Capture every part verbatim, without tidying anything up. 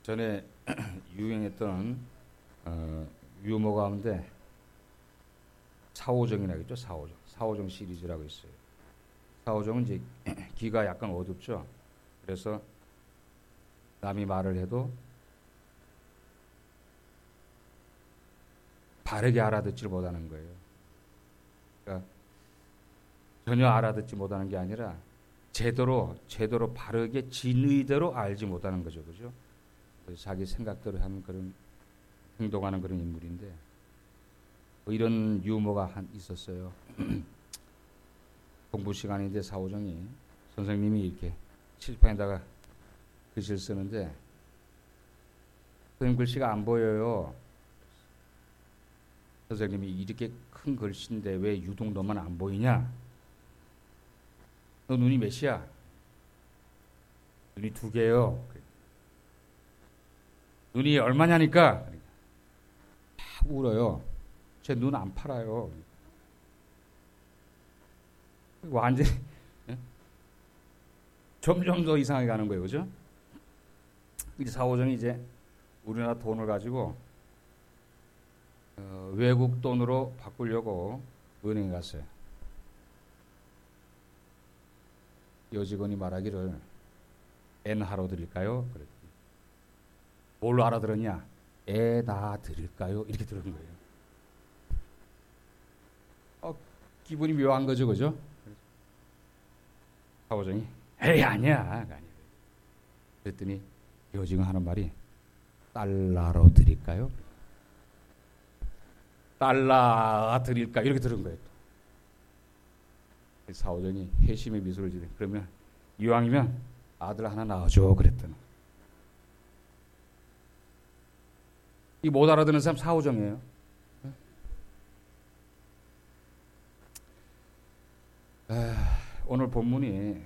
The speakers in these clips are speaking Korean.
전에 유행했던 어, 유머 가운데 사오정이라겠죠. 사오정. 사오정 시리즈라고 있어요. 사오정은 이제 귀가 약간 어둡죠. 그래서 남이 말을 해도 바르게 알아듣지 못하는 거예요. 그러니까 전혀 알아듣지 못하는 게 아니라 제대로 제대로 바르게 진의대로 알지 못하는 거죠, 그죠? 자기 생각대로 하는 그런 행동하는 그런 인물인데 뭐 이런 유머가 한 있었어요. 공부 시간인데 사오정이 선생님이 이렇게 칠판에다가 글씨를 쓰는데 선생님 글씨가 안 보여요. 선생님이 이렇게 큰 글씨인데 왜 유독 너만 안 보이냐? 너 눈이 몇이야? 눈이 두 개요. 눈이 얼마냐니까? 막 울어요. 제 눈 안 팔아요. 완전히 점점 더 이상하게 가는 거예요. 그죠? 이제 사오정이 이제 우리나라 돈을 가지고 어, 외국 돈으로 바꾸려고 은행에 갔어요. 여직원이 말하기를 엔하로 드릴까요? 그랬더니 뭘로 알아들었냐? 에다 드릴까요? 이렇게 들은 거예요. 어, 기분이 묘한 거죠, 그죠? 사오정이 에이 아니야, 아니야. 그랬더니 여직원 하는 말이 달러로 드릴까요? 달러 드릴까 이렇게 들은 거예요. 사오정이 회심의 미소를 지르. 그러면 이왕이면 아들 하나 낳아줘 그랬더니 이 못 알아듣는 사람 사오정이에요. 아, 오늘 본문이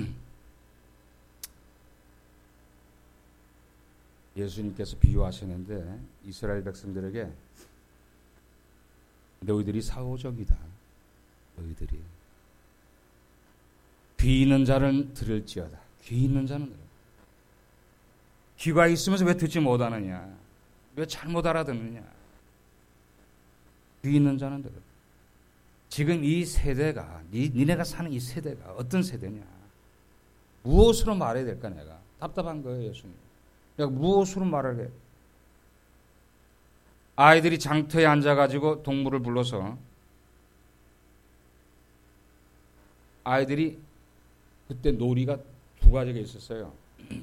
예수님께서 비유하시는데 이스라엘 백성들에게 너희들이 사오정이다. 너희들이 귀 있는 자는 들을지어다. 귀 있는 자는 들어. 귀가 있으면서 왜 듣지 못하느냐? 왜 잘못 알아듣느냐? 귀 있는 자는 들어. 지금 이 세대가 니, 니네가 사는 이 세대가 어떤 세대냐? 무엇으로 말해야 될까 내가? 답답한 거예요, 예수님. 내가 무엇으로 말을 해? 아이들이 장터에 앉아가지고 동물을 불러서 아이들이 그때 놀이가 두 가지가 있었어요.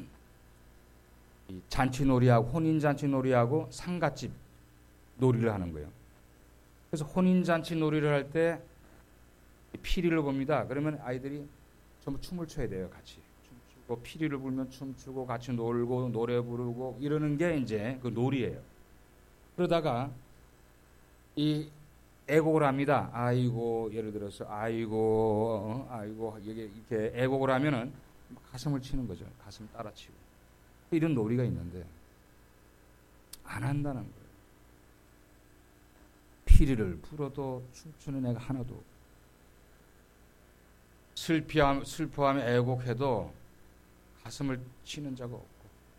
잔치놀이하고 혼인잔치놀이하고 상갓집 놀이를 하는 거예요. 그래서 혼인잔치놀이를 할 때 피리를 봅니다. 그러면 아이들이 전부 춤을 춰야 돼요. 같이 춤추고 피리를 불면 춤추고 같이 놀고 노래 부르고 이러는 게 이제 그 놀이예요. 그러다가 이 애곡을 합니다. 아이고 예를 들어서 아이고 어, 아이고 이렇게 애곡을 하면은 가슴을 치는 거죠. 가슴 따라치고 이런 놀이가 있는데 안 한다는 거예요. 피리를 불어도 춤추는 애가 하나도 슬피함, 슬퍼하며 애곡해도 가슴을 치는 자가 없고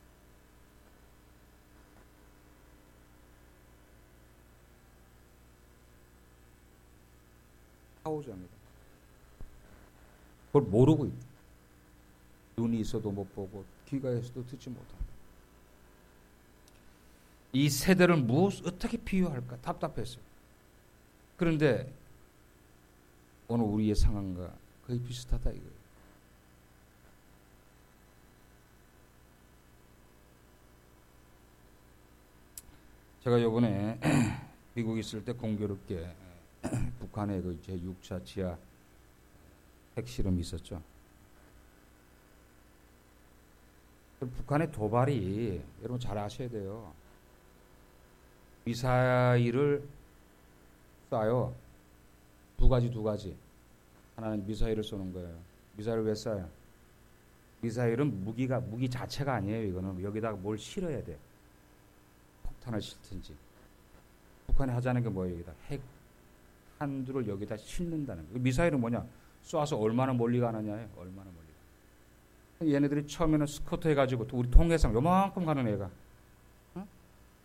사오정이다. 그걸 모르고 있다. 눈이 있어도 못 보고 귀가 있어도 듣지 못한다. 이 세대를 무엇 어떻게 비유할까 답답했어요. 그런데 오늘 우리의 상황과 거의 비슷하다 이거예요. 제가 이번에 미국 있을 때 공교롭게 북한의 그 제육 차 지하 핵실험이 있었죠. 북한의 도발이 여러분 잘 아셔야 돼요. 미사일을 쏴요. 두 가지 두 가지. 하나는 미사일을 쏘는 거예요. 미사일을 왜 쏴요? 미사일은 무기가 무기 자체가 아니에요. 이거는 여기다가 뭘 실어야 돼. 폭탄을 싣든지. 북한이 하자는 게 뭐예요? 여기다 핵 한두를 여기다 싣는다는 거예요. 미사일은 뭐냐? 쏴서 얼마나 멀리 가느냐예요. 얼마나 멀리. 얘네들이 처음에는 스커트 해가지고 우리 통해상 요만큼 가는 애가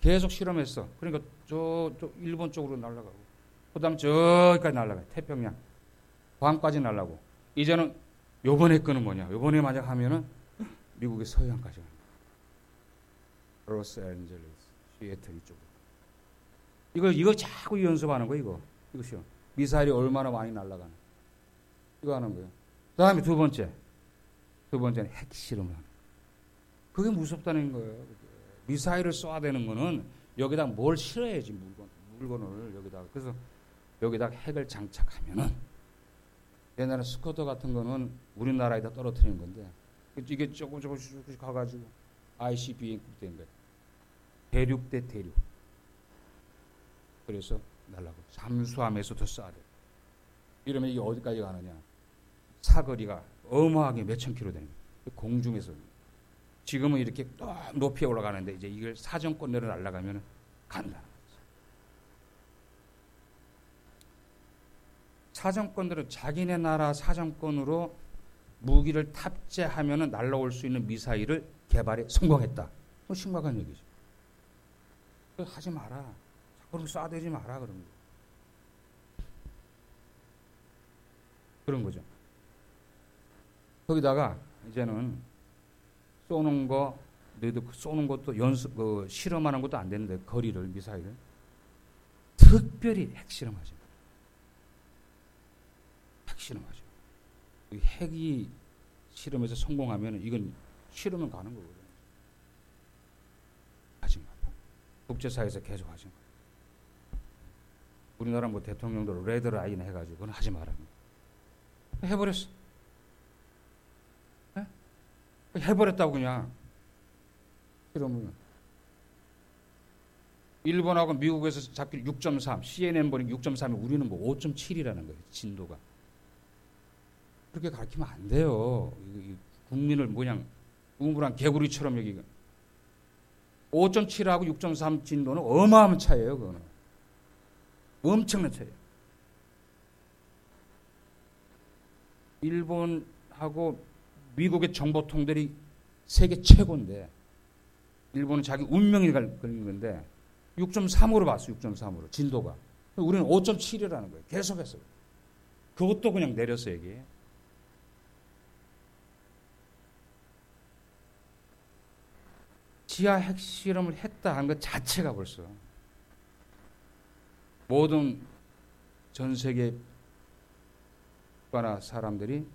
계속 실험했어. 그러니까 저, 저 일본 쪽으로 날아가고, 그다음 저기까지 날아가요. 태평양, 광까지 날아가고. 이제는 요번에 거는 뭐냐? 요번에 만약 하면은 미국의 서해안까지 가는 거야. 로스앤젤레스, 시애틀 이쪽으로. 이거 이거 자꾸 연습하는 거 이거. 이것이요. 미사일이 얼마나 많이 날아가는. 이거 하는 거예요. 그다음에 두 번째, 두 번째는 핵실험을 하는 거예요. 그게 무섭다는 거예요. 미사일을 쏴야 되는 거는 여기다 뭘 실어야지 물건, 물건을 여기다가. 그래서 여기다가 핵을 장착하면은 옛날에 스쿼터 같은 거는 우리나라에다 떨어뜨리는 건데 이게 조금 조금씩 조금씩 가가지고 아이씨비엠급 된 거예요. 대륙 대 대륙. 그래서 날라고 잠수함에서도 쏴야 돼. 이러면 이게 어디까지 가느냐? 사거리가 어마하게 몇천 킬로 되는 거예요. 공중에서. 지금은 이렇게 또 높이 올라가는데 이제 이걸 사정권으로 날아가면 간다. 사정권으로 자기네 나라 사정권으로 무기를 탑재하면 날아올 수 있는 미사일을 개발에 성공했다. 그 심각한 얘기죠. 하지 마라. 그럼 쏴대지 마라 그런 거. 그런 거죠. 거기다가 이제는 쏘는 거, 너희들 쏘는 것도 연습, 그 실험하는 것도 안 되는데 거리를 미사일을 특별히 핵실험하죠. 핵실험하죠. 핵이 실험에서 성공하면 이건 실험은 가는 거거든요. 하지 마. 국제사회에서 계속 하지 마. 우리나라 뭐 대통령도 레드라인 해가지고 그건 하지 마라. 해버렸어. 네? 해버렸다고 그냥. 그러면 일본하고 미국에서 잡힐 육 점 삼, 씨엔엔 보니 육 점 삼이 우리는 뭐 오 점 칠이라는 거예요. 진도가. 그렇게 가르치면 안 돼요. 국민을 그냥 우물한 개구리처럼 여기가. 오 점 칠하고 육 점 삼 진도는 어마어마한 차이예요. 그거는. 엄청난 차이예요. 일본하고 미국의 정보통들이 세계 최고인데 일본은 자기 운명이 걸린 건데 육 점 삼으로 봤어. 육 점 삼으로 진도가. 우리는 오 점 칠이라는 거예요. 계속해서. 그것도 그냥 내렸어 여기. 지하 핵실험을 했다 한 것 자체가 벌써 모든 전 세계 국가나 사람들이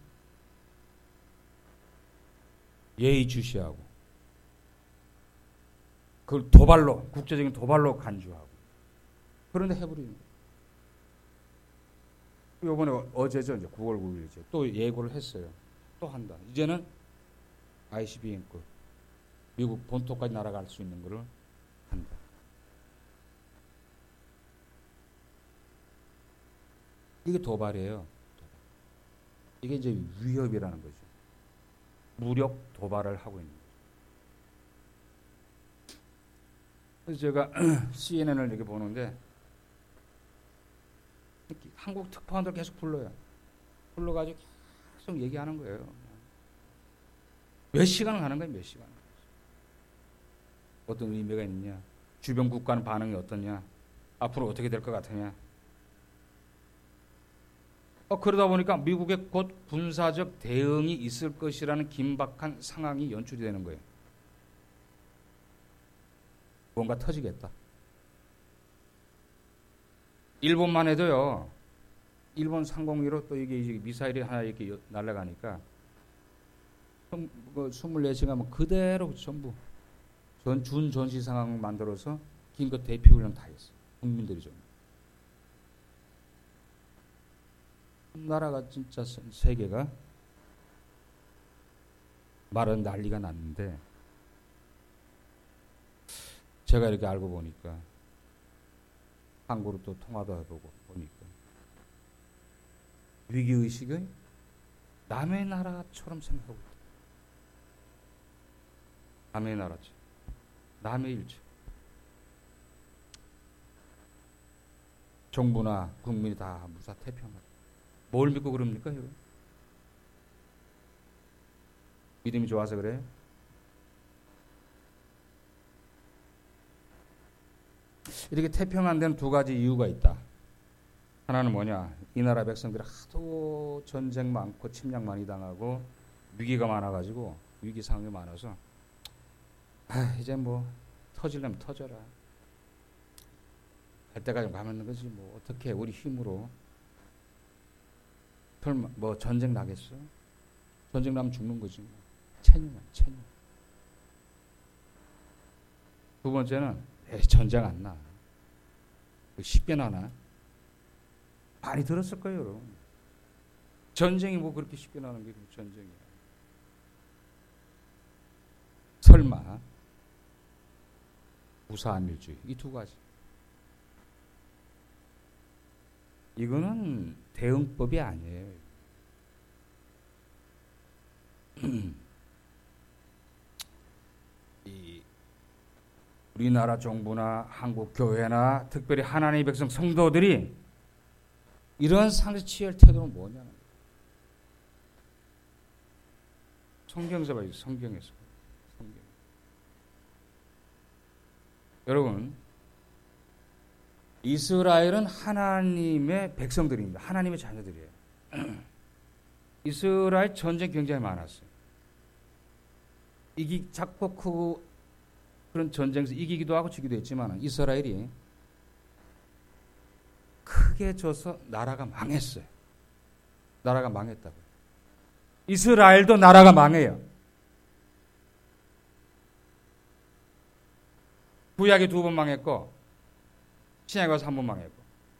예의주시하고 그걸 도발로, 국제적인 도발로 간주하고 그런데 해버리는 거예요. 이번에 어제죠. 이제 구월 구일이죠. 또 예고를 했어요. 또 한다. 이제는 아이씨비엠급 미국 본토까지 날아갈 수 있는 것을 한다. 이게 도발이에요. 도발. 이게 이제 위협이라는 거죠. 무력 도발을 하고 있는 거죠. 그래서 제가 씨엔엔을 이렇게 보는데 한국 특파원들 계속 불러요. 불러가지고 계속 얘기하는 거예요. 몇 시간을 하는 거예요. 몇 시간. 어떤 의미가 있느냐. 주변 국가는 반응이 어떠냐. 앞으로 어떻게 될 것 같으냐. 어, 그러다 보니까 미국에 곧 군사적 대응이 있을 것이라는 긴박한 상황이 연출이 되는 거예요. 뭔가 터지겠다. 일본만 해도요. 일본 상공위로 또 이게 미사일이 하나 이렇게 날아가니까 이십사 시간 그대로 전부 전, 준 전시 상황 만들어서 긴급 대피 훈련 다 했어요. 국민들이 좀. 나라가 진짜 세계가 말은 난리가 났는데 제가 이렇게 알고 보니까 한국으로 또 통화도 해보고 보니까 위기의식은 남의 나라처럼 생각하고 있다. 남의 나라죠. 남의 일처. 정부나 국민이 다 무사 태평하다. 뭘 믿고 그럽니까? 여러분? 믿음이 좋아서 그래요? 이렇게 태평 안 되는 두 가지 이유가 있다. 하나는 뭐냐? 이 나라 백성들이 하도 전쟁 많고 침략 많이 당하고 위기가 많아가지고 위기 상황이 많아서 아, 이제 뭐 터지려면 터져라. 할 때까지 가면 거지 뭐 어떻게 우리 힘으로 설마 뭐 전쟁 나겠어? 전쟁 나면 죽는 거지. 뭐. 체념이야, 체념. 두 번째는 에이, 전쟁 안 나. 쉽게 나나? 많이 들었을 거예요, 여러분. 전쟁이 뭐 그렇게 쉽게 나는 게 전쟁이야. 설마 무사한일주의 이 두 가지. 이거는 대응법이 아니에요. 이 우리나라 정부나 한국 교회나 특별히 하나님의 백성 성도들이 이런 상식 취할 태도는 뭐냐는 거예요. 성경에서 봐요. 성경에서. 성경. 여러분, 이스라엘은 하나님의 백성들입니다. 하나님의 자녀들이에요. 이스라엘 전쟁 굉장히 많았어요. 이기 작고 크고 그런 전쟁에서 이기기도 하고 지기도 했지만 이스라엘이 크게 져서 나라가 망했어요. 나라가 망했다고요. 이스라엘도 나라가 망해요. 구약이 두 번 망했고 신약이 와서 한 번 망했고.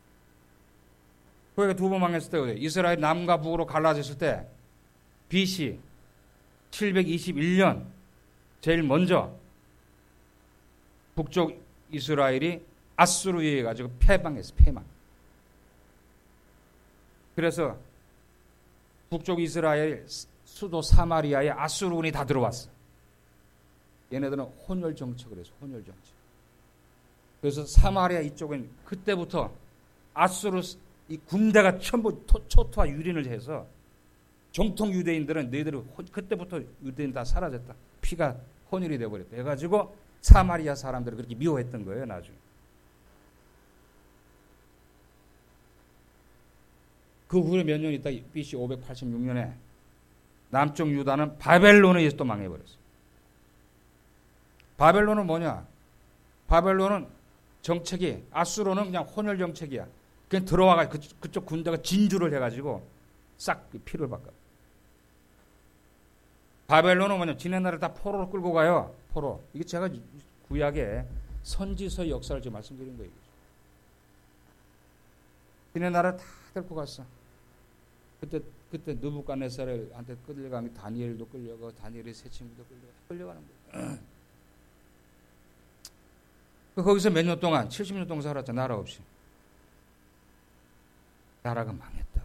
구약이 두 번 망했을 때 이스라엘 남과 북으로 갈라졌을 때 비씨 칠백이십일 년 제일 먼저 북쪽 이스라엘이 아수르에 의해 가지고 패망했어요. 패망. 그래서 북쪽 이스라엘 수도 사마리아에 아수르군이 다 들어왔어. 얘네들은 혼혈 정책을 해서 혼혈 정책. 그래서 사마리아 이쪽은 그때부터 아수르 이 군대가 전부 토, 초토화 유린을 해서 정통 유대인들은 너희들이 혼, 그때부터 유대인 다 사라졌다. 피가 혼혈이 되어버렸다. 해가지고 사마리아 사람들을 그렇게 미워했던 거예요. 나중에. 그 후에 몇 년 있다 비씨 오백팔십육 년에 남쪽 유다는 바벨론에 의해서 또 망해버렸어요. 바벨론은 뭐냐? 바벨론은 정책이 아수르는 그냥 혼혈 정책이야. 그냥 들어와가 그, 그쪽 군대가 진주를 해가지고 싹 피를 바꿔. 바벨론은 뭐냐? 지네 나라를 다 포로로 끌고 가요. 포로. 이게 제가 구약의 선지서의 역사를 지금 말씀드린 거예요. 지네 나라를 다 데리고 갔어. 그때 그때 느부갓네살한테 끌려간 게 다니엘도 끌려가, 다니엘의 세 친구도 끌려가, 끌려가는 거예요. 거기서 몇 년 동안 칠십 년 동안 살았죠. 나라 없이. 나라가 망했다고.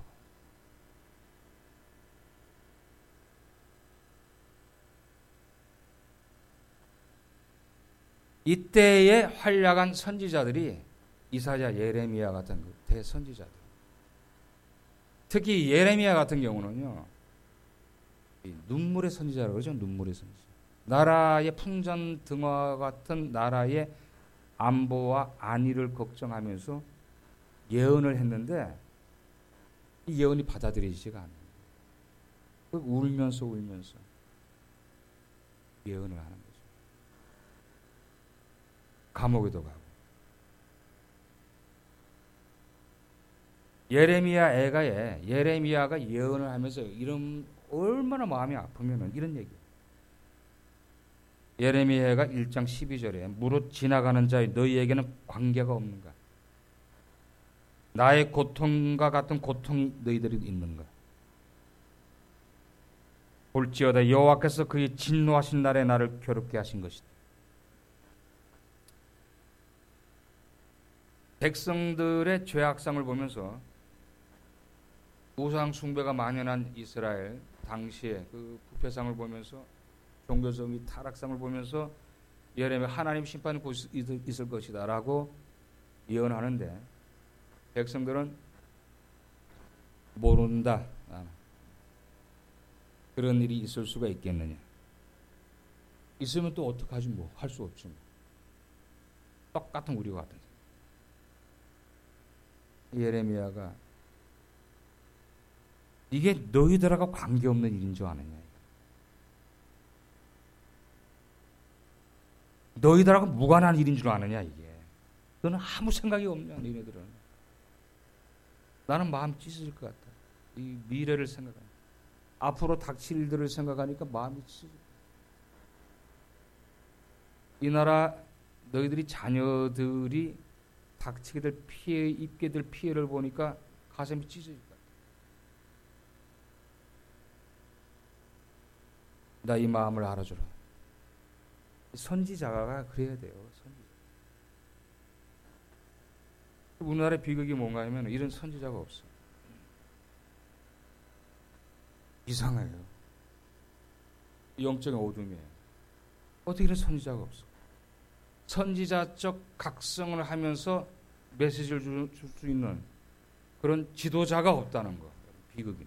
이때의 활약한 선지자들이 이사야, 예레미야 같은 대선지자들. 특히 예레미야 같은 경우는요. 눈물의 선지자라고 그러죠. 눈물의 선지자. 나라의 풍전등화 같은 나라의 안보와 안위를 걱정하면서 예언을 했는데 이 예언이 받아들여지지가 않아요. 울면서 울면서 예언을 하는 거죠. 감옥에도 가고. 예레미야 애가에 예레미야가 예언을 하면서 이런 얼마나 마음이 아프면은 이런 얘기예요. 예레미야가 일 장 십이 절에 무릇 지나가는 자의 너희에게는 관계가 없는가? 나의 고통과 같은 고통이 너희들이 있는가? 볼지어다 여호와께서 그의 진노하신 날에 나를 괴롭게 하신 것이다. 백성들의 죄악상을 보면서 우상 숭배가 만연한 이스라엘 당시의 그 부패상을 보면서 종교적인 타락상을 보면서 예레미야 하나님 심판이 곧 있을 것이다 라고 예언하는데 백성들은 모른다. 그런 일이 있을 수가 있겠느냐. 있으면 또 어떡하지 뭐 할 수 없지 뭐. 똑같은 우리와 같은. 예레미야가 이게 너희들하고 관계없는 일인 줄 아느냐. 너희들하고 무관한 일인 줄 아느냐 이게. 너는 아무 생각이 없냐 너희들은. 나는 마음 찢어질 것 같다. 이 미래를 생각하니까. 앞으로 닥칠 일들을 생각하니까 마음이 찢어질 것 같다. 이 나라 너희들이 자녀들이 닥치게 될 피해, 입게 될 피해를 보니까 가슴이 찢어질 것 같다. 나 이 마음을 알아주라. 선지자가 그래야 돼요. 선지자. 우리나라의 비극이 뭔가 하면 이런 선지자가 없어. 이상해요. 영적인 어둠이에요. 어떻게 이런 선지자가 없어? 선지자적 각성을 하면서 메시지를 줄 수 있는 그런 지도자가 없다는 거. 비극이.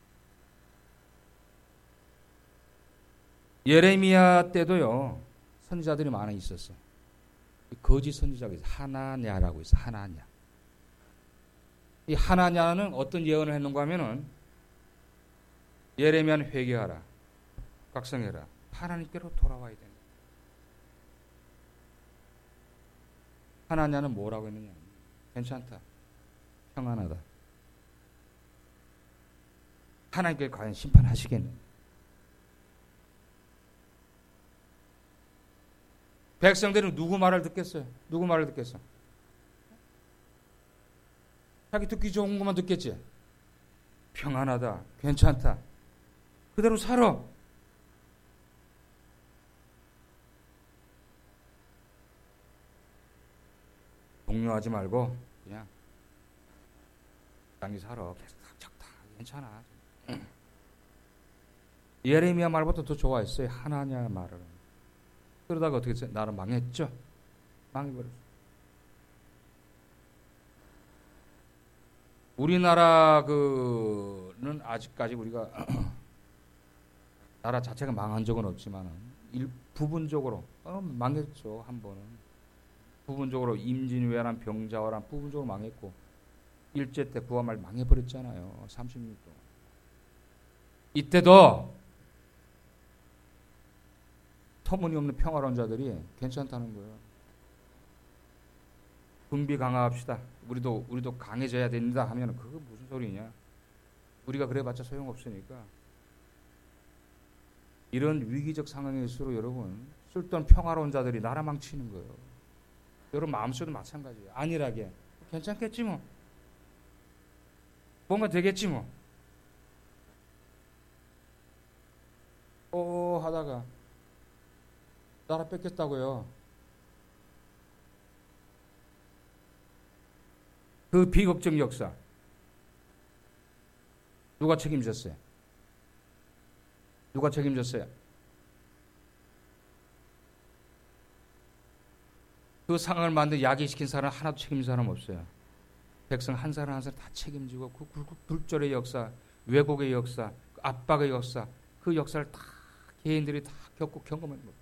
예레미야 때도요. 선지자들이 많이 있었어. 거짓 선지자가 있어. 하나냐라고 있어. 하나냐. 이 하나냐는 어떤 예언을 했는가 하면은 예레미야는 회개하라. 각성해라. 하나님께로 돌아와야 된다. 하나냐는 뭐라고 했느냐. 괜찮다. 평안하다. 하나님께 과연 심판하시겠느냐. 백성들은 누구 말을 듣겠어요? 누구 말을 듣겠어? 자기 듣기 좋은 것만 듣겠지? 평안하다. 괜찮다. 그대로 살아. 동요하지 말고 그냥 땅이 살아. 계속 적다. 괜찮아. 예레미야 말보다 더 좋아했어요. 하나냐 말을. 그러다가 어떻게 했어요? 나는 망했죠. 망해버렸어요. 우리나라 그는 아직까지 우리가 나라 자체가 망한 적은 없지만 일 부분적으로 어, 망했죠. 한 번은 부분적으로 임진왜란, 병자호란 부분적으로 망했고 일제 때 구한말 망해버렸잖아요. 삼십 년 동안. 이때도 터무니없는 평화로운 자들이 괜찮다는 거예요. 군비 강화합시다. 우리도 우리도 강해져야 된다 하면 그거 무슨 소리냐? 우리가 그래봤자 소용없으니까. 이런 위기적 상황일수록 여러분 쓸데없는 평화로운 자들이 나라 망치는 거예요. 여러분 마음속도 마찬가지예요. 안일하게 괜찮겠지 뭐. 뭔가 되겠지 뭐. 어 하다가 나라 뺏겼다고요. 그 비극적 역사 누가 책임졌어요? 누가 책임졌어요? 그 상황을 만든 야기시킨 사람 하나도 책임진 사람 없어요. 백성 한 사람 한 사람 다 책임지고 그 굴절의 역사, 왜곡의 역사, 압박의 역사, 그 역사를 다 개인들이 다 겪고 경험한 거예요.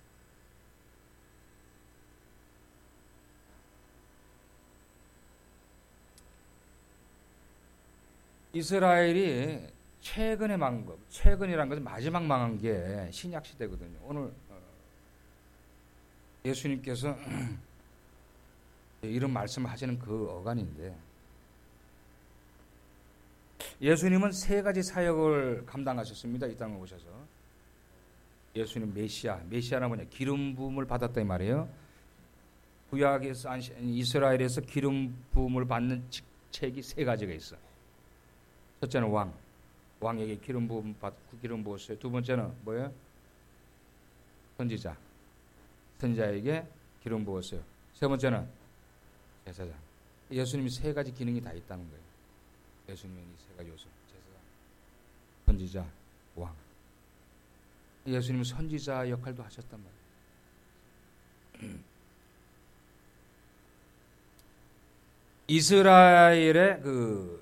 이스라엘이 최근에 망한 것, 최근이란 것은 마지막 망한 게 신약 시대거든요. 오늘 예수님께서 이런 말씀을 하시는 그 어간인데, 예수님은 세 가지 사역을 감당하셨습니다. 이 땅에 오셔서. 예수님 메시아, 메시아는 뭐냐? 기름 부음을 받았다 이 말이에요. 구약에서 이스라엘에서 기름 부음을 받는 직책이 세 가지가 있어. 첫째는 왕, 왕에게 기름 부음 받, 기름 부었어요. 두 번째는 뭐예요? 선지자, 선지자에게 기름 부었어요. 세 번째는 제사장. 예수님이 세 가지 기능이 다 있다는 거예요. 예수님은 이 세 가지 요소, 제사장, 선지자, 왕. 예수님은 선지자 역할도 하셨단 말이에요. 이스라엘의 그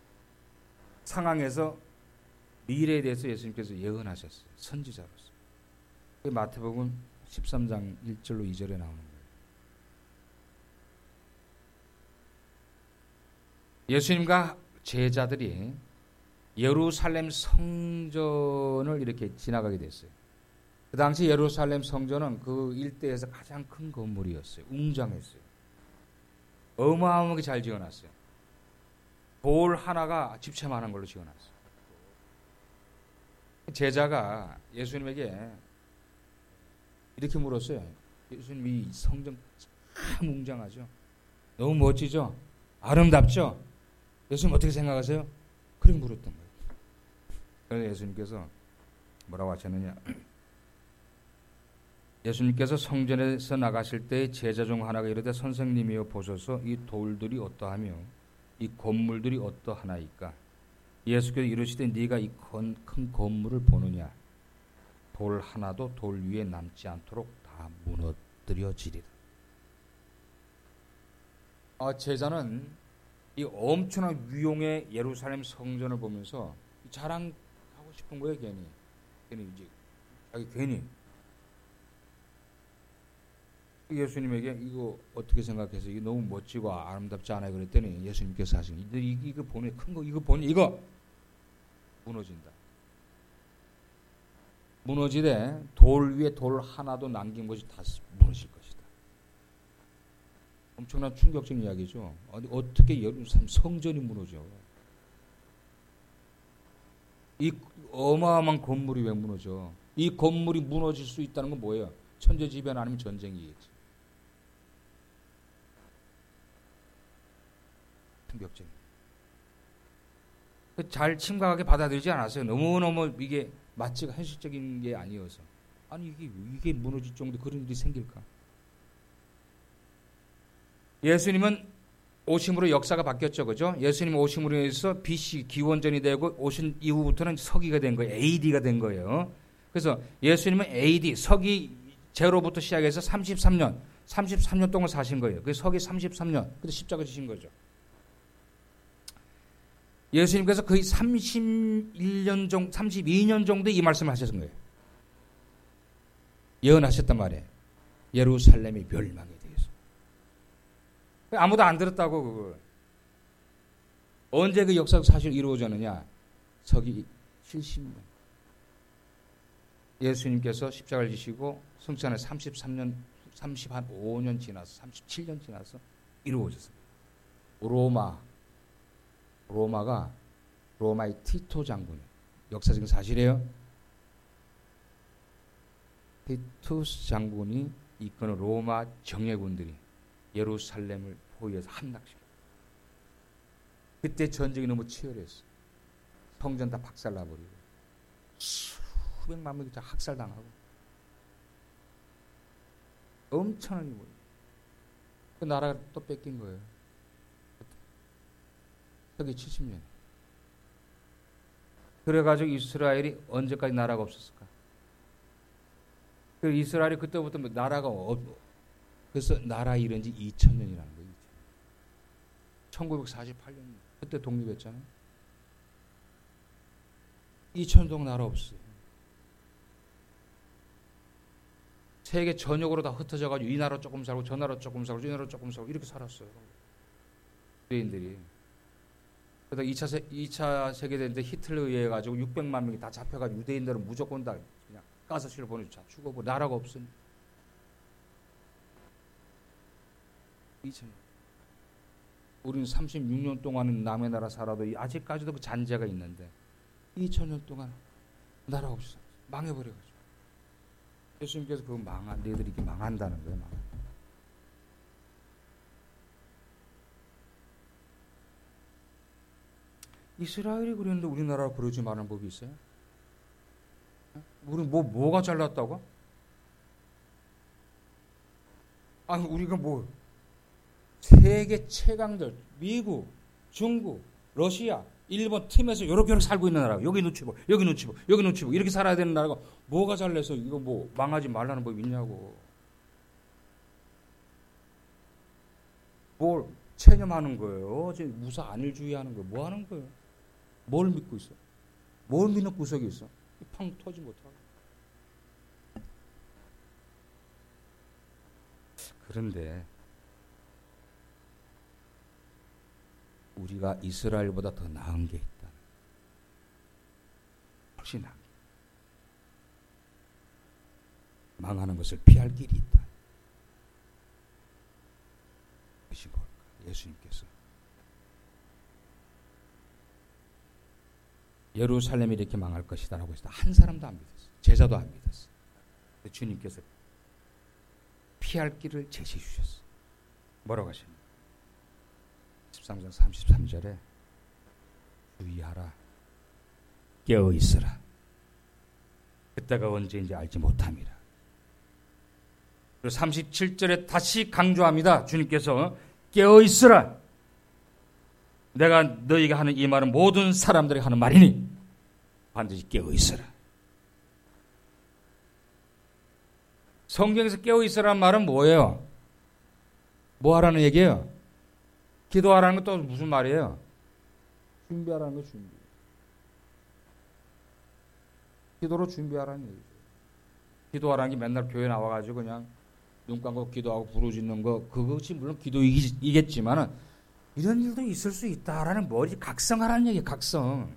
상황에서 미래에 대해서 예수님께서 예언하셨어요. 선지자로서. 마태복음 십삼 장 일 절로 이 절에 나오는 거예요. 예수님과 제자들이 예루살렘 성전을 이렇게 지나가게 됐어요. 그 당시 예루살렘 성전은 그 일대에서 가장 큰 건물이었어요. 웅장했어요. 어마어마하게 잘 지어놨어요. 돌 하나가 집채만한 걸로 지어놨어요. 제자가 예수님에게 이렇게 물었어요. 예수님, 이 성전 참 웅장하죠? 너무 멋지죠? 아름답죠? 예수님 어떻게 생각하세요? 그렇게 물었던 거예요. 그래서 예수님께서 뭐라고 하셨느냐? 예수님께서 성전에서 나가실 때 제자 중 하나가 이르되 선생님이여 보소서 이 돌들이 어떠하며 이 건물들이 어떠하나이까? 예수께서 이르시되 네가 이 큰 건물을 보느냐? 돌 하나도 돌 위에 남지 않도록 다 무너뜨려지리라. 아, 제자는 이 엄청난 위용의 예루살렘 성전을 보면서 자랑하고 싶은 거예요. 괜히 괜히 이제 자기 괜히 예수님에게 이거 어떻게 생각해서 이게 너무 멋지고 아름답지 않아요? 그랬더니 예수님께서 하신 이 이거 보니 큰 거 이거 보니 이거 무너진다. 무너지되 돌 위에 돌 하나도 남긴 것이 다 무너질 것이다. 엄청난 충격적인 이야기죠. 아니, 어떻게 예루살렘 성전이 무너져? 이 어마어마한 건물이 왜 무너져? 이 건물이 무너질 수 있다는 건 뭐예요? 천재지변 아니면 전쟁이겠지. 충격적인. 잘 심각하게 받아들이지 않았어요. 너무너무 이게 마치가 현실적인 게 아니어서. 아니 이게 이게 무너질 정도 그런 일이 생길까? 예수님은 오심으로 역사가 바뀌었죠, 그죠? 예수님 오심으로 해서 비씨 기원전이 되고 오신 이후부터는 서기가 된 거예요. 에이디가 된 거예요. 그래서 예수님은 에이디 서기 제로부터 시작해서 삼십삼 년, 삼십삼 년 동안 사신 거예요. 그래서 서기 삼십삼 년, 그래서 십자가 지신 거죠. 예수님께서 거의 삼십일 년 정도, 삼십이 년 정도 이 말씀을 하셨던 거예요. 예언하셨단 말이에요. 예루살렘이 멸망에 대해서. 아무도 안 들었다고 그걸. 언제 그 역사가 사실 이루어졌느냐? 서기 칠십 년. 예수님께서 십자가를 지시고 승천에 삼십삼 년, 삼십오 년 지나서 삼십칠 년 지나서 이루어졌습니다. 로마 로마가 로마의 티토 장군, 역사적인 사실이에요. 티투스 장군이 이끄는 로마 정예군들이 예루살렘을 포위해서 함락시켰어요. 그때 전쟁이 너무 치열했어. 성전 다 박살나버리고 수백만 명이 다 학살당하고 엄청난 일이 그 나라가 또 뺏긴 거예요. 서기 칠십 년. 그래가지고 이스라엘이 언제까지 나라가 없었을까? 그 이스라엘이 그때부터 나라가 없, 그래서 나라 이른 지 이천 년이라는 거예요. 천구백사십팔 년 그때 독립했잖아요. 이천 년 동안 나라 없어요. 세계 전역으로 다 흩어져가지고 이 나라 조금 살고 저 나라 조금 살고 저 나라 조금 살고 이렇게 살았어요. 유대인들이. 그러다 이 차, 이 차 세계대전 때 히틀러에 의해 가지고 육백만 명이 다 잡혀가지고 유대인들은 무조건 다 그냥 가스실로 보내주자. 죽어버려. 나라가 없으니. 이천 년. 우리는 삼십육 년 동안은 남의 나라 살아도 아직까지도 그 잔재가 있는데 이천 년 동안 나라가 없어. 망해버려가지고. 예수님께서 그 망한, 너희들이 이렇게 망한다는 거예요. 망한. 이스라엘이 그랬는데 우리나라가 그러지 말라는 법이 있어요? 우리 뭐, 뭐가 잘났다고? 아니, 우리가 뭐, 세계 최강들, 미국, 중국, 러시아, 일본 팀에서 이렇게 이렇게 살고 있는 나라가 여기 놓치고, 여기 놓치고, 여기 놓치고, 이렇게 살아야 되는 나라가 뭐가 잘나서 이거 뭐 망하지 말라는 법이 있냐고. 뭘 체념하는 거예요? 무사 안일주의 하는 거예요? 뭐 하는 거예요? 뭘 믿고 있어? 뭘 믿는 구석이 있어? 팡 터지 못하고. 그런데 우리가 이스라엘보다 더 나은 게 있다. 훨씬 나은 게. 망하는 것을 피할 길이 있다. 그것이 뭘까? 예수님께서 예루살렘이 이렇게 망할 것이다 라고 했을 때 한 사람도 안 믿었어요. 제자도 안 믿었어요. 주님께서 피할 길을 제시해 주셨어요. 뭐라고 하십니까? 십삼 장 삼십삼 절에 주의하라, 깨어 있으라. 그때가 언제인지 알지 못함이라. 그리고 삼십칠 절에 다시 강조합니다. 주님께서 깨어 있으라. 내가 너희에게 하는 이 말은 모든 사람들이 하는 말이니 반드시 깨어 있으라. 성경에서 깨어 있으라는 말은 뭐예요? 뭐 하라는 얘기예요? 기도하라는 건 또 무슨 말이에요? 준비하라는 거 준비. 기도로 준비하라는 얘기죠. 기도하라는 게 맨날 교회 나와가지고 그냥 눈 감고 기도하고 부르짖는 거, 그것이 물론 기도이겠지만은 이런 일도 있을 수 있다라는 머리 각성하라는 얘기예요. 각성.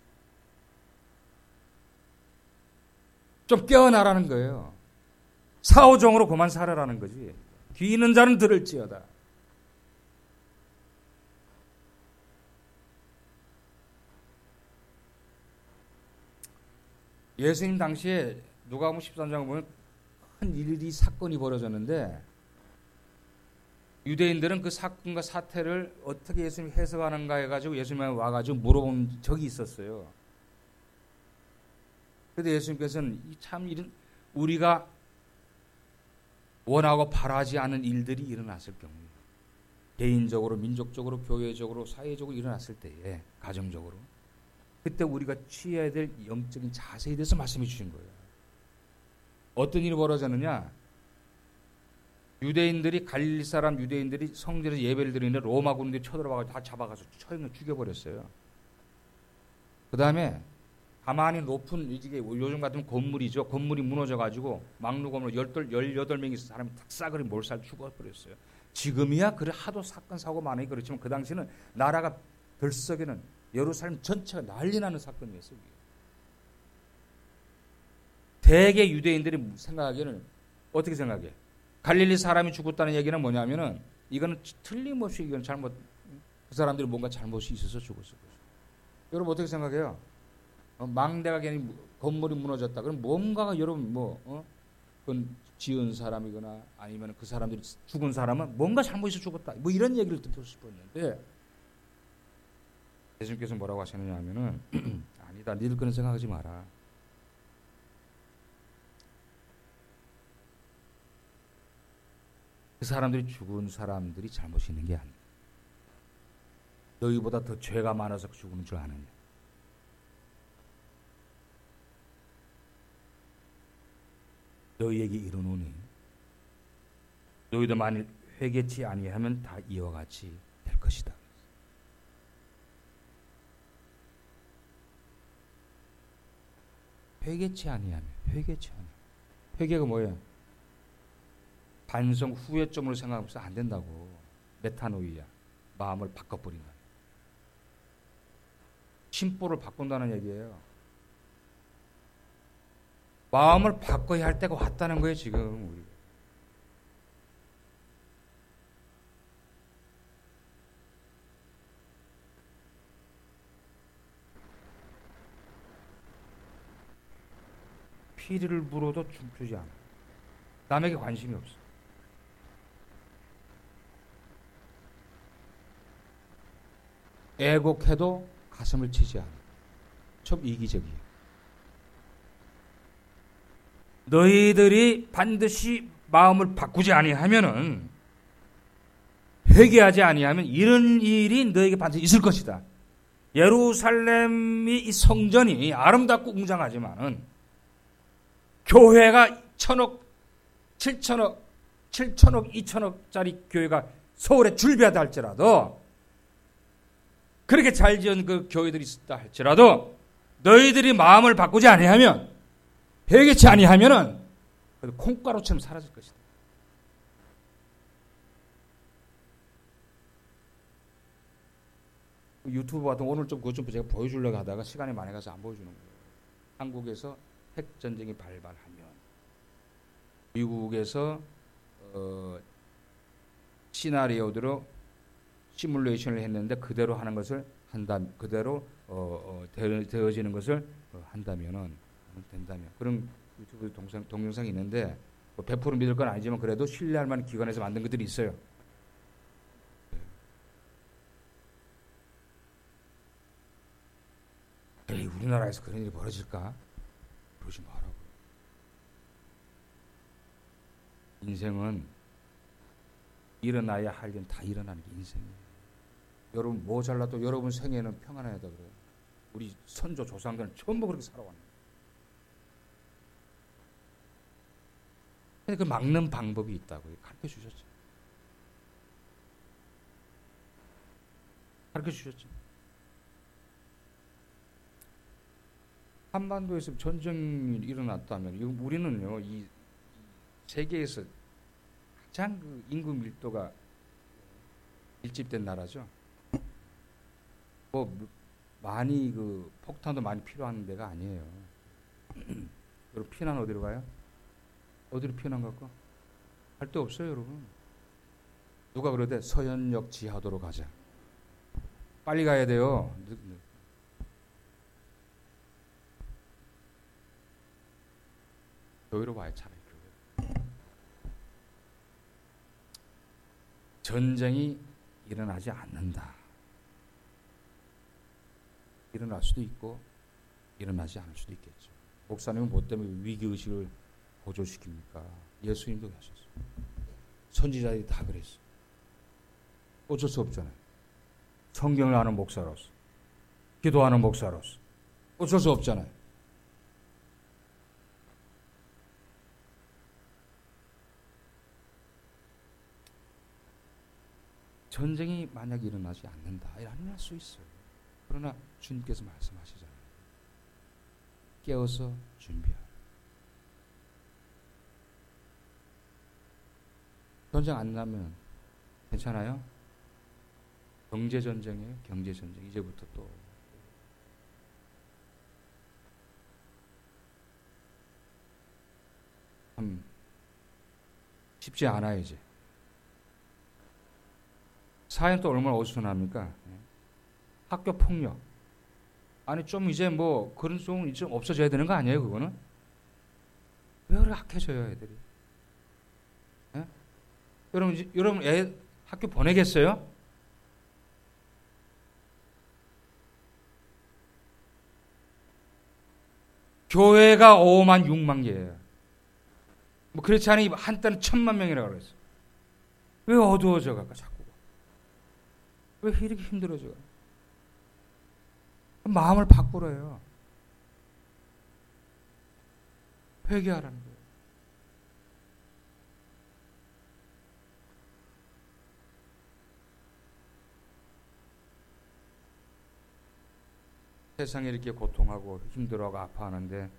좀 깨어나라는 거예요. 사오정으로 그만 살아라는 거지. 귀 있는 자는 들을지어다. 예수님 당시에 누가복음 십삼 장을 보면 큰 일이 사건이 벌어졌는데 유대인들은 그 사건과 사태를 어떻게 예수님이 해석하는가 해가지고 예수님한테 와가지고 물어본 적이 있었어요. 그런데 예수님께서는 참 이런 우리가 원하고 바라지 않은 일들이 일어났을 경우, 개인적으로, 민족적으로, 교회적으로, 사회적으로 일어났을 때에, 가정적으로, 그때 우리가 취해야 될 영적인 자세에 대해서 말씀해 주신 거예요. 어떤 일이 벌어졌느냐? 유대인들이, 갈릴리 사람 유대인들이 성전에서 예배를 드리는데 로마 군인들이 쳐들어와서 다 잡아가서 처형을 죽여버렸어요. 그 다음에 가만히 높은, 이게 요즘 같으면 건물이죠. 건물이 무너져가지고 막루 건물 열여덟 명이 사람이 탁 싸그리 몰살 죽어버렸어요. 지금이야 그래 하도 사건 사고 많으니 그렇지만 그 당시는 나라가 들썩이는 예루살렘 전체가 난리 나는 사건이었어요. 대개 유대인들이 생각하기에는 어떻게 생각해? 갈릴리 사람이 죽었다는 얘기는 뭐냐면은 이거는 틀림없이 이건 잘못, 그 사람들이 뭔가 잘못이 있어서 죽었을 거예요. 여러분 어떻게 생각해요? 어, 망대가 괜히 건물이 무너졌다. 그럼 뭔가가 여러분 뭐 어? 그건 지은 사람이거나 아니면 그 사람들이 죽은 사람은 뭔가 잘못해서 죽었다. 뭐 이런 얘기를 듣고 싶었는데 예수님께서 뭐라고 하시느냐 하면은 아니다. 니들 그런 생각하지 마라. 그 사람들이 죽은 사람들이 잘못이 있는 게 아니야. 너희보다 더 죄가 많아서 죽는 줄 아느냐. 너희에게 이르노니 너희도 만일 회개치 아니하면 다 이와 같이 될 것이다. 회개치 아니하면, 회개치 아니하면. 회개가 뭐예요? 반성 후회점으로 생각하면서 안 된다고. 메타노이야. 마음을 바꿔버린다. 심보를 바꾼다는 얘기예요. 마음을 바꿔야 할 때가 왔다는 거예요, 지금 우리. 피리를 물어도 춤추지 않아. 남에게 관심이 없어. 애곡해도 가슴을 치지 않아. 좀 이기적이에요. 너희들이 반드시 마음을 바꾸지 아니하면은, 회개하지 아니하면 이런 일이 너에게 반드시 있을 것이다. 예루살렘이, 이 성전이 아름답고 웅장하지만은 교회가 천억, 칠천억, 칠천억, 이천억짜리 교회가 서울에 줄비하다 할지라도, 그렇게 잘 지은 그 교회들이 있었다 할지라도 너희들이 마음을 바꾸지 아니하면, 회개치 아니하면은 콩가루처럼 사라질 것이다. 유튜브 같은 거 오늘 좀 그것 좀 제가 보여주려고 하다가 시간이 많이 가서 안 보여주는 거예요. 한국에서 핵전쟁이 발발하면 미국에서 어, 시나리오대로 시뮬레이션을 했는데 그대로 하는 것을 한다, 그대로 어, 어, 되, 되어지는 것을 어, 한다면은 된다면 그런 유튜브 동상, 동영상이 있는데 뭐 백 퍼센트 믿을 건 아니지만 그래도 신뢰할 만한 기관에서 만든 것들이 있어요. 에이, 우리나라에서 그런 일이 벌어질까? 그러지 마라고. 인생은 일어나야 할 일 다 일어나는 게 인생이에요. 여러분 뭐 잘나도 여러분 생애는 평안해야 돼 그래요. 우리 선조 조상들은 전부 그렇게 살아왔는 거예요. 그 막는 방법이 있다고 가르쳐 주셨죠. 가르쳐 주셨죠. 한반도에서 전쟁이 일어났다면 우리는요 이 세계에서 가장 그 인구 밀도가 밀집된 나라죠. 뭐 많이 그 폭탄도 많이 필요한 데가 아니에요. 여러분 피난 어디로 가요? 어디로 피난 갈까? 갈 데 없어요, 여러분. 누가 그러대? 서현역 지하도로 가자. 빨리 가야 돼요. 교회로 와야 차라리 교회. 전쟁이 일어나지 않는다. 일어날 수도 있고 일어나지 않을 수도 있겠죠. 목사님은 뭐 때문에 위기의식을 보조시킵니까? 예수님도 하셨어요. 선지자들이 다 그랬어요. 어쩔 수 없잖아요. 성경을 아는 목사로서 기도하는 목사로서 어쩔 수 없잖아요. 전쟁이 만약 일어나지 않는다. 일어날 수 있어요. 그러나 주님께서 말씀하시잖아요. 깨어서 준비하라. 전쟁 안 나면 괜찮아요? 경제전쟁이에요. 경제전쟁. 이제부터 또. 참 쉽지 않아요 이제. 사연 또 얼마나 어수선합니까? 학교 폭력. 아니 좀 이제 뭐 그런 쪽은 좀 없어져야 되는 거 아니에요 그거는? 왜 그렇게 악해져요 애들이? 예? 여러분 이제, 여러분 애 학교 보내겠어요? 교회가 오만 육만 개예요. 뭐 그렇지 않으니 한때는 천만 명이라고 그랬어. 왜 어두워져 갈까 자꾸? 왜 이렇게 힘들어져? 마음을 바꾸래요. 회개하라는 거예요. 세상에 이렇게 고통하고 힘들어하고 아파하는데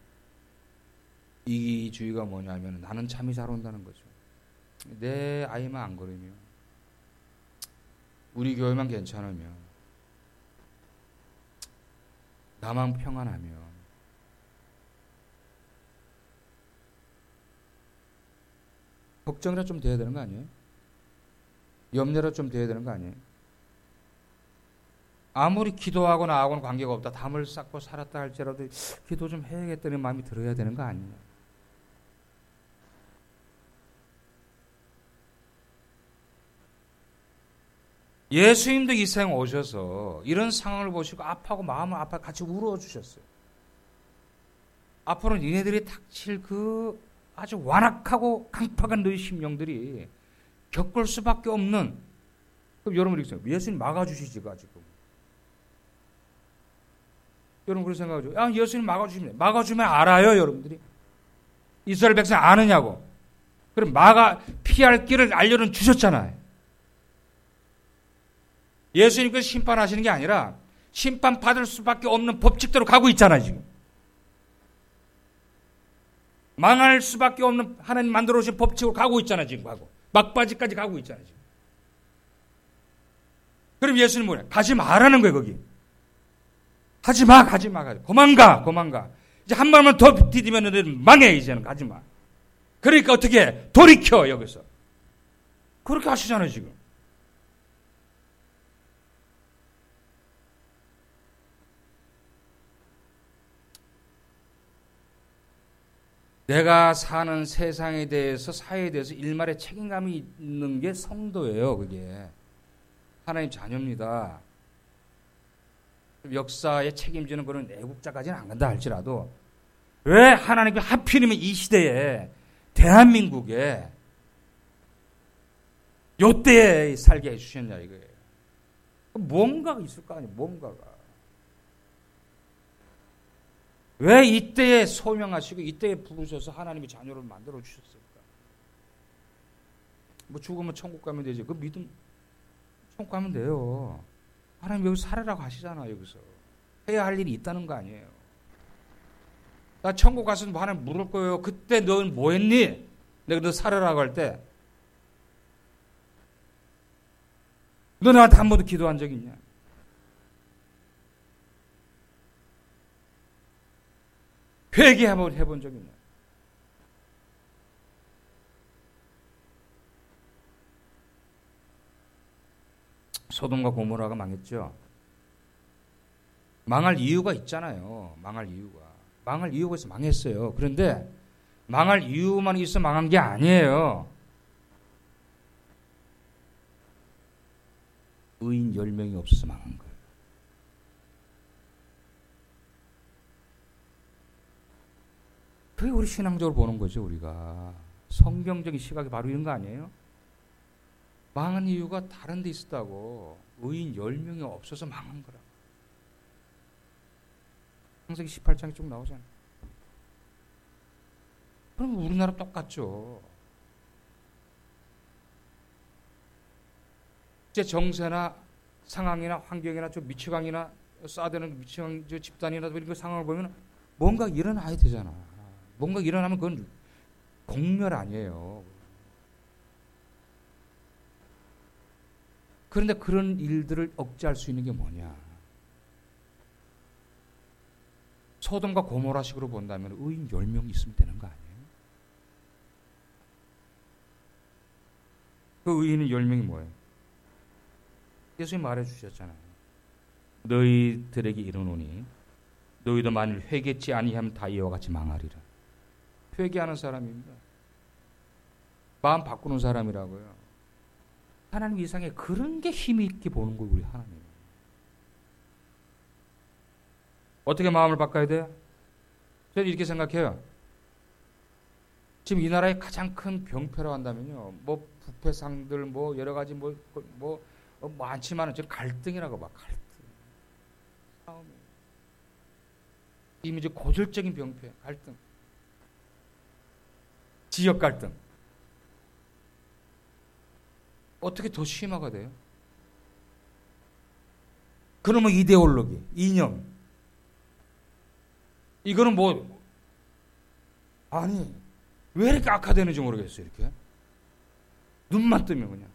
이기주의가 뭐냐면 나는 잠이 잘 온다는 거죠. 내 아이만 안 그러면 우리 교회만 괜찮으면 나만 평안하면 걱정이라 좀 돼야 되는 거 아니에요? 염려라 좀 돼야 되는 거 아니에요? 아무리 기도하고 나하고는 관계가 없다. 담을 쌓고 살았다 할지라도 기도 좀 해야겠다는 마음이 들어야 되는 거 아니에요? 예수님도 이 세상 오셔서 이런 상황을 보시고 아파하고 마음을 아파 같이 울어주셨어요. 앞으로 니네들이 닥칠 그 아주 완악하고 강팍한 너희 심령들이 겪을 수밖에 없는. 그럼 여러분이 있어요. 예수님 막아주시지가 지금. 여러분 그런 생각하죠. 야, 예수님 막아주시면 막아주면 알아요, 여러분들이. 이스라엘 백성 아느냐고. 그럼 막아 피할 길을 알려는 주셨잖아요. 예수님께서 심판하시는 게 아니라 심판받을 수밖에 없는 법칙대로 가고 있잖아요, 지금. 망할 수밖에 없는 하나님 만들어 오신 법칙으로 가고 있잖아요, 지금 가고. 막바지까지 가고 있잖아요, 지금. 그럼 예수님은 뭐래? 가지 말라는 거예요, 거기. 하지 마, 가지 마, 가지 마. 그만 가, 그만 가. 이제 한 번만 더 디디면 망해, 이제는 가지 마. 그러니까 어떻게 해? 돌이켜, 여기서. 그렇게 하시잖아요, 지금. 내가 사는 세상에 대해서, 사회에 대해서 일말의 책임감이 있는 게 성도예요, 그게. 하나님 자녀입니다. 역사에 책임지는 그런 애국자까지는 안 간다 할지라도 왜 하나님께 하필이면 이 시대에 대한민국에 요때에 살게 해주셨냐 이거예요. 뭔가가 있을 거 아니에요. 뭔가가. 왜 이때에 소명하시고 이때에 부르셔서 하나님의 자녀를 만들어 주셨을까? 뭐 죽으면 천국 가면 되지. 그 믿음 천국 가면 돼요. 하나님 여기서 살아라고 하시잖아. 여기서 해야 할 일이 있다는 거 아니에요. 나 천국 가서 뭐 하나님 물을 거예요. 그때 넌 뭐 했니? 내가 너 살아라고 할 때 너 나한테 한 번도 기도한 적 있냐? 회개 한번 해본 적 있냐? 소돔과 고모라가 망했죠. 망할 이유가 있잖아요. 망할 이유가. 망할 이유가 있어 망했어요. 그런데 망할 이유만 있어 망한 게 아니에요. 의인 열 명이 없어서 망한 거예요. 그게 우리 신앙적으로 보는 거죠. 우리가. 성경적인 시각이 바로 이런 거 아니에요? 망한 이유가 다른 데 있었다고. 의인 열 명이 없어서 망한 거라. 창세기 십팔 장에 쭉 나오잖아요. 그럼 우리나라 똑같죠. 제 정세나 상황이나 환경이나 저 미치광이나 쌓아대는 미치광 저 집단이나 이런 상황을 보면 뭔가 일어나야 되잖아. 뭔가 일어나면 그건 공멸 아니에요. 그런데 그런 일들을 억제할 수 있는 게 뭐냐? 소돔과 고모라식으로 본다면 의인 열 명 있으면 되는 거 아니에요? 그 의인은 열 명이 뭐예요? 예수님이 말해 주셨잖아요. 너희들에게 이르노니 너희도 만일 회개치 아니하면 다 이와 같이 망하리라. 회개하는 사람입니다. 마음 바꾸는 사람이라고요. 하나님 이상에 그런 게 힘이 있게 보는 거예요. 우리 하나님. 어떻게 마음을 바꿔야 돼요? 저는 이렇게 생각해요. 지금 이 나라의 가장 큰 병폐라고 한다면요. 뭐 부패상들 뭐 여러 가지 뭐, 뭐 어, 많지만은 저 갈등이라고 봐. 갈등. 싸움이. 이미 이제 고질적인 병폐, 갈등. 지역 갈등. 어떻게 더 심화가 돼요? 그놈의 이데올로기, 이념. 이거는 뭐, 아니, 왜 이렇게 악화되는지 모르겠어요, 이렇게. 눈만 뜨면 그냥.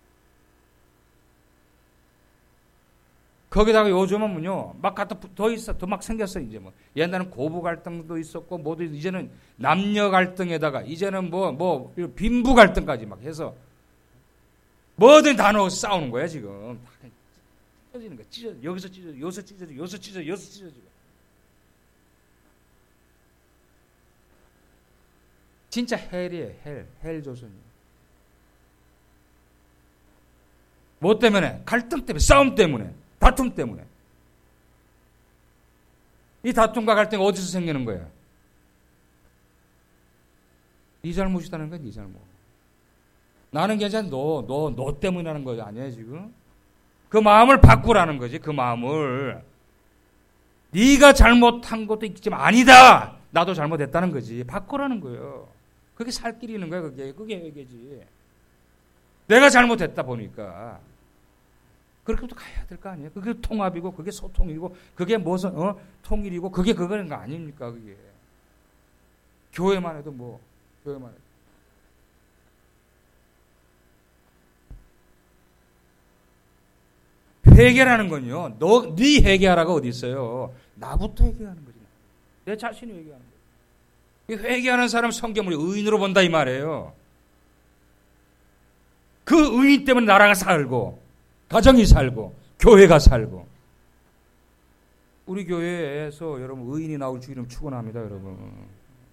거기다가 요즘은요, 막 갖다 더 있어, 더 막 생겼어요, 이제 뭐. 옛날에는 고부 갈등도 있었고, 모두 이제는 남녀 갈등에다가, 이제는 뭐, 뭐, 빈부 갈등까지 막 해서, 뭐든 다 넣어서 싸우는 거야, 지금. 찢어지는 거야, 찢어. 여기서 찢어, 여기서 찢어, 여기서 찢어, 여기서 찢어지고. 진짜 헬이에요, 헬. 헬 조선이에요. 뭐 때문에? 갈등 때문에, 싸움 때문에. 다툼 때문에. 이 다툼과 갈등이 어디서 생기는 거예요? 네 잘못이라는 거야, 네 잘못. 나는 괜찮아, 너, 너, 너 때문이라는 거 아니야, 지금? 그 마음을 바꾸라는 거지, 그 마음을. 네가 잘못한 것도 있지만, 아니다! 나도 잘못했다는 거지. 바꾸라는 거예요. 그게 살 길이 있는 거야, 그게. 그게 얘기지. 내가 잘못했다 보니까. 그렇게 또 가야 될 거 아니에요? 그게 통합이고, 그게 소통이고, 그게 무슨, 어? 통일이고, 그게 그거는 거 아닙니까, 그게. 교회만 해도 뭐, 교회만 해도. 회개라는 건요, 너, 네 회개하라가 어디 있어요? 나부터 회개하는 거지. 내 자신이 회개하는 거예요. 회개하는 사람 성경을 의인으로 본다 이 말이에요. 그 의인 때문에 나라가 살고 가정이 살고 교회가 살고. 우리 교회에서 여러분 의인이 나올 주기를 축원합니다. 여러분.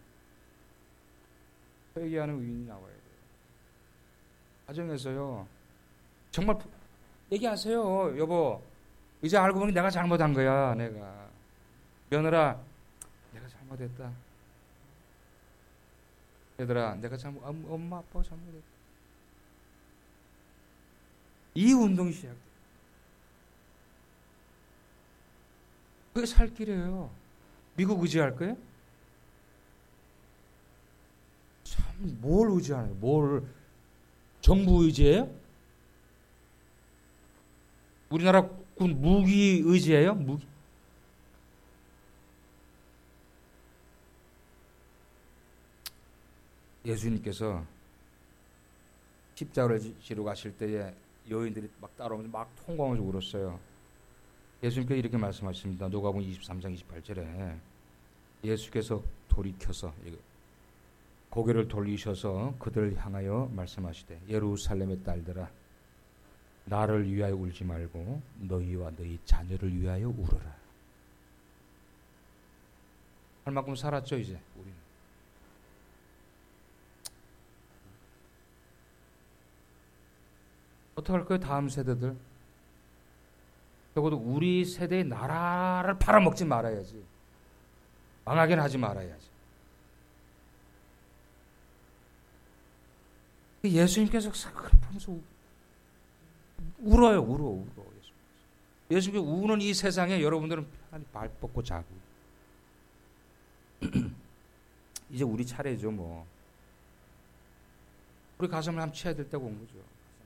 회개하는 의인이 나와야 돼요. 가정에서요. 정말 얘기하세요. 여보, 이제 알고 보니 내가 잘못한 거야. 내가. 며느라, 내가 잘못했다. 얘들아, 내가 잘못, 엄마, 아빠 잘못했다. 이 운동이 시작돼요. 그게 살 길이에요. 미국 의지할 거예요? 참, 뭘 의지하는 거예요? 뭘, 정부 의지예요? 우리나라 군 무기 의지예요? 무기? 예수님께서 십자가를 지러 가실 때에 여인들이 막 따라오면서 막 통곡하면서 울었어요. 예수님께서 이렇게 말씀하십니다. 누가복음 이십삼 장 이십팔 절에 예수께서 돌이켜서 고개를 돌리셔서 그들을 향하여 말씀하시되 예루살렘의 딸들아 나를 위하여 울지 말고 너희와 너희 자녀를 위하여 울어라. 할 만큼 살았죠 이제 우리는. 어떻게 할 거예요? 다음 세대들. 적어도 우리 세대의 나라를 팔아먹지 말아야지. 망하게는 하지 말아야지. 예수님께서 그러면서 울어요. 울어. 울어. 예수님께서 우는 이 세상에 여러분들은 편안히 발 뻗고 자고. 이제 우리 차례죠 뭐. 우리 가슴을 한번 쳐야 될 때가 온 거죠.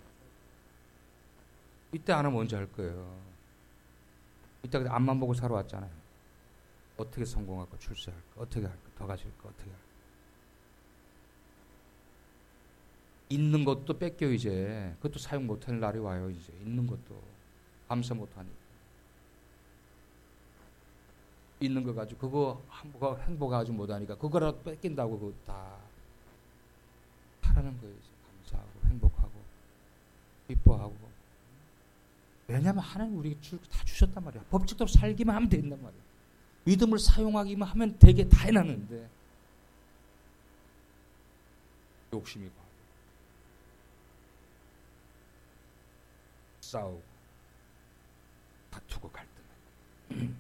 이때 안 하면 언제 할 거예요. 이때 앞만 보고 살아왔잖아요. 어떻게 성공할까, 출세할까, 어떻게 할까, 더 가질까, 어떻게 할까. 있는 것도 뺏겨 이제. 그것도 사용 못할 날이 와요 이제. 있는 것도 감사 못하니까. 있는 거 가지고 그거 행복, 행복하지 못하니까 그거라도 뺏긴다고 그거 다 하라는 거예요. 이제. 감사하고 행복하고 기뻐하고. 왜냐하면 하나님 우리에게 다 주셨단 말이야. 법칙대로 살기만 하면 된단 말이야. 믿음을 사용하기만 하면 되게 다 해놨는데 욕심이 과 싸우고 다투고 갈등.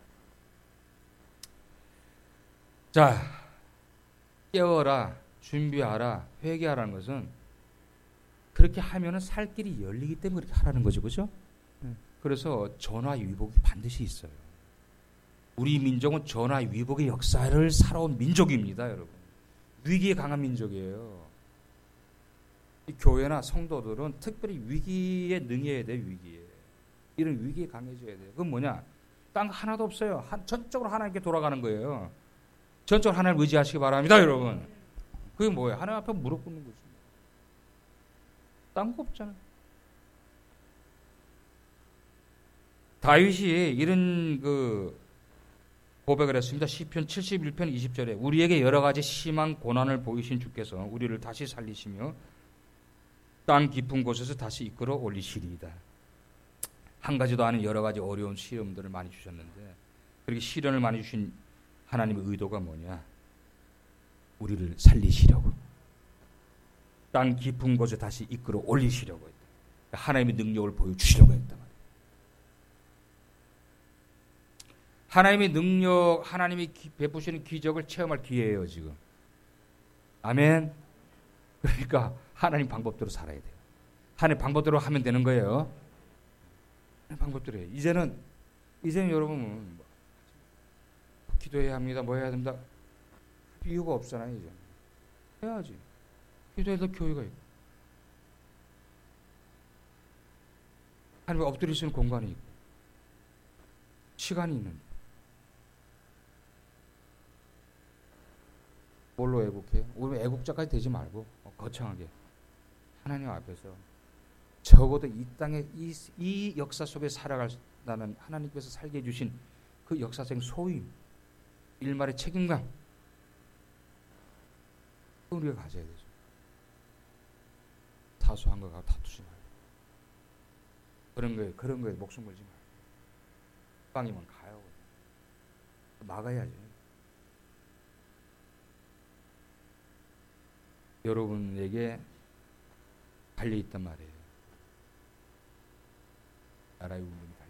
자, 깨어라, 준비하라, 회개하라는 것은 그렇게 하면은 살 길이 열리기 때문에 그렇게 하라는 거죠, 그렇죠? 그래서 전화위복이 반드시 있어요. 우리 민족은 전화위복의 역사를 살아온 민족입니다, 여러분. 위기에 강한 민족이에요. 이 교회나 성도들은 특별히 위기에 능해야 돼요, 위기에. 이런 위기에 강해져야 돼요. 그건 뭐냐? 딴 거 하나도 없어요. 한, 전적으로 하나님께 돌아가는 거예요. 전적으로 하나님 의지하시기 바랍니다, 여러분. 그게 뭐예요? 하나님 앞에 무릎 꿇는 거죠. 딴 거 없잖아요. 다윗이 이런 그 고백을 했습니다. 시편 칠십일 편 이십 절에 우리에게 여러 가지 심한 고난을 보이신 주께서 우리를 다시 살리시며 땅 깊은 곳에서 다시 이끌어 올리시리이다. 한 가지도 아닌 여러 가지 어려운 시험들을 많이 주셨는데 그렇게 시련을 많이 주신 하나님의 의도가 뭐냐? 우리를 살리시려고. 땅 깊은 곳에 다시 이끌어 올리시려고 했다. 하나님의 능력을 보여주시려고 했단 말이에요. 하나님의 능력, 하나님이 베푸시는 기적을 체험할 기회예요, 지금. 아멘. 그러니까 하나님 방법대로 살아야 돼요. 하나님 방법대로 하면 되는 거예요. 하나님 방법대로 해요. 이제는, 이제는 여러분, 기도해야 합니다. 뭐 해야 됩니다. 이유가 없잖아요, 이제. 해야지. 기도해도 교회가 있고. 하나님 엎드릴 수 있는 공간이 있고. 시간이 있는데. 뭘로 애국해? 우리 애국자까지 되지 말고 거창하게 하나님 앞에서 적어도 이 땅에 이, 이 역사 속에 살아간다는 하나님께서 살게 해주신 그 역사적인 소임, 일말의 책임감, 우리가 가져야 되죠. 사소한 거 갖고 다투지 말고 그런 거에 그런 거에 목숨 걸지 말고 빵이면 가요. 막아야지. 여러분에게 달려 있단 말이에요. 나라의 운명이 달려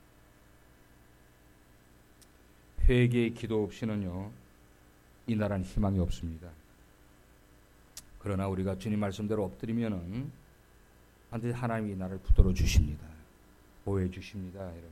있다. 회개의 기도 없이는요, 이 나라는 희망이 없습니다. 그러나 우리가 주님 말씀대로 엎드리면은 반드시 하나님이 이 나라를 붙들어 주십니다. 보호해 주십니다, 여러분.